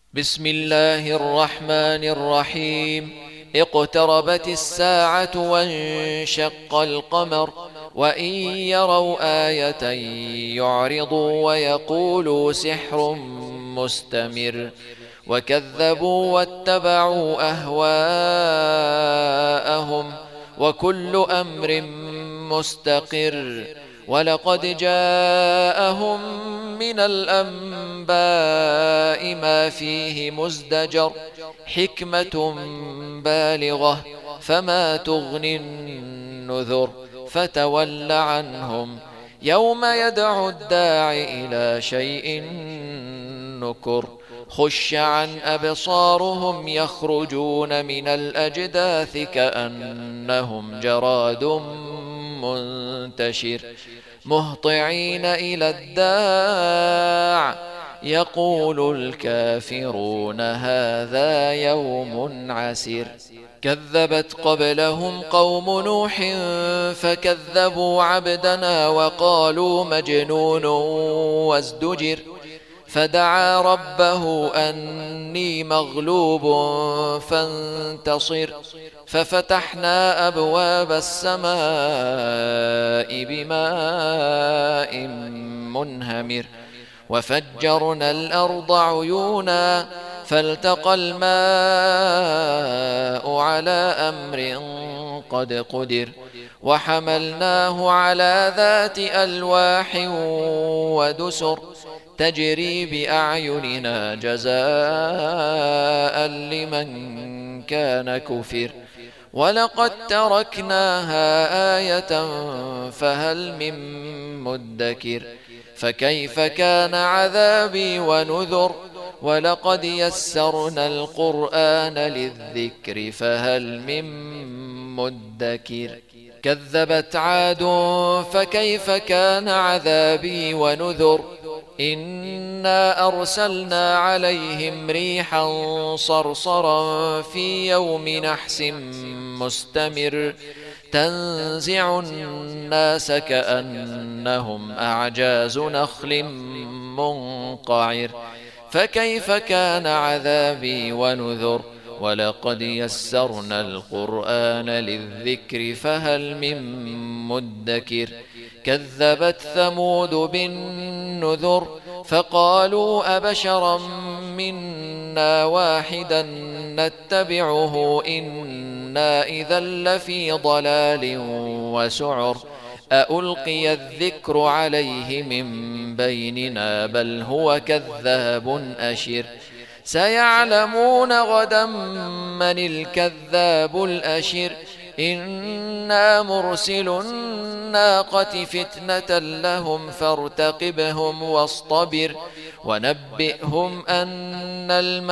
بسم الله الرحمن الرحيم. اقتربت الساعة وانشق القمر وإن يروا آية يعرضوا ويقولوا سحر مستمر وكذبوا واتبعوا أهواءهم وكل أمر مستقر ولقد جاءهم من الأنباء ما فيه مزدجر حكمة بالغة فما تغني النذر فتول عنهم يوم يدعو الداع إلى شيء نكر خش عن أبصارهم يخرجون من الأجداث كأنهم جراد منتشر مهطعين إلى الداع يقول الكافرون هذا يوم عسر. كذبت قبلهم قوم نوح فكذبوا عبدنا وقالوا مجنون وازدجر فدعا ربه أني مغلوب فانتصر ففتحنا أبواب السماء بماء منهمر وفجرنا الأرض عيونا فالتقى الماء على أمر قد قدر وحملناه على ذات ألواح ودسر تجري بأعيننا جزاء لمن كان كفر ولقد تركناها آية فهل من مدكر فكيف كان عذابي ونذر ولقد يسرنا القرآن للذكر فهل من مدكر كذبت عاد فكيف كان عذابي ونذر إنا أرسلنا عليهم ريحا صرصرا في يوم نحس مستمر تنزع الناس كأنهم أعجاز نخل منقعر فكيف كان عذابي ونذر ولقد يسرنا القرآن للذكر فهل من مدكر كذبت ثمود بالنذر فقالوا أبشرا منا واحدا نتبعه إنا إذا لفي ضلال وسعر أألقي الذكر عليه من بيننا بل هو كذاب أشر سيعلمون غدا من الكذاب الأشر إنا مرسل الناقة فتنة لهم فارتقبهم واصطبر ونبئهم أن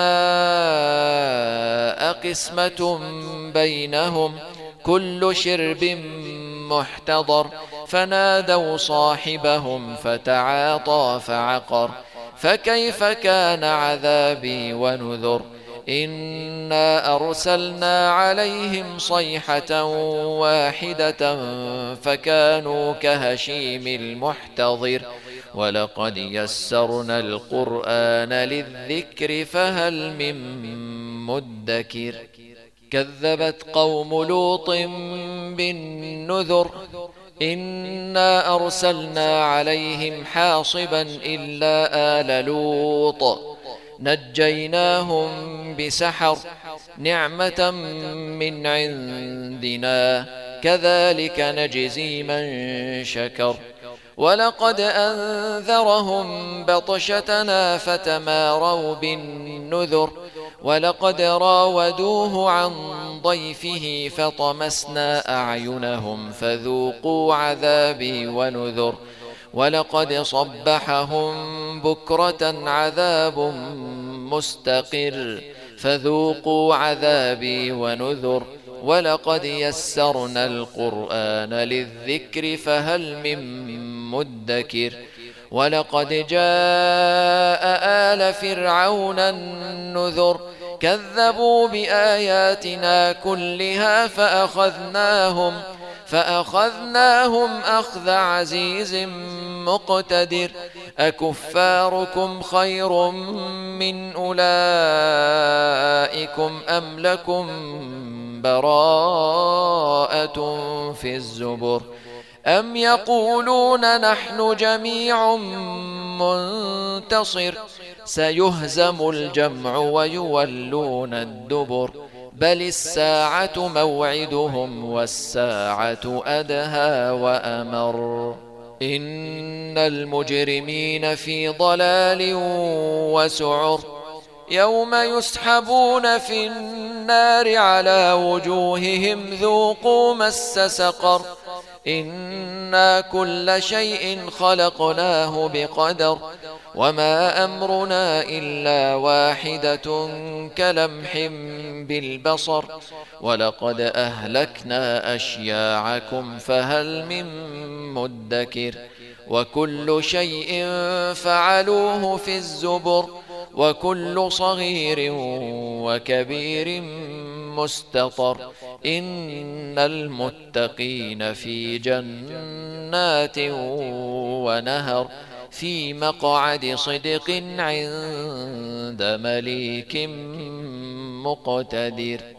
الماء قسمة بينهم كل شرب محتضر فنادوا صاحبهم فتعاطى فعقر فكيف كان عذابي ونذر إنا أرسلنا عليهم صيحة واحدة فكانوا كهشيم المحتضر ولقد يسرنا القرآن للذكر فهل من مدكر كذبت قوم لوط بالنذر إنا أرسلنا عليهم حاصبا إلا آل لوط نجيناهم بسحر نعمة من عندنا كذلك نجزي من شكر ولقد أنذرهم بطشتنا فتماروا بالنذر ولقد راودوه عن ضيفه فطمسنا أعينهم فذوقوا عذابي ونذر ولقد صبحهم بكرة عذاب مستقر فذوقوا عذابي ونذر ولقد يسرنا القرآن للذكر فهل من مدكر ولقد جاء آل فرعون النذر كذبوا بآياتنا كلها فأخذناهم أخذ عزيز مقتدر أكفاركم خير من أولئكم أم لكم براءة في الزبر أم يقولون نحن جميع منتصر سيهزم الجمع ويولون الدبر بل الساعة موعدهم والساعة أدهى وأمر إن المجرمين في ضلال وسعر يوم يسحبون في النار على وجوههم ذوقوا مس سقر إنا كل شيء خلقناه بقدر وما أمرنا إلا واحدة كلمح بالبصر ولقد أهلكنا أشياعكم فهل من مدكر وكل شيء فعلوه في الزبر وكل صغير وكبير مستطر إن المتقين في جنات ونهر في مقعد صدق عند مليك مقتدر.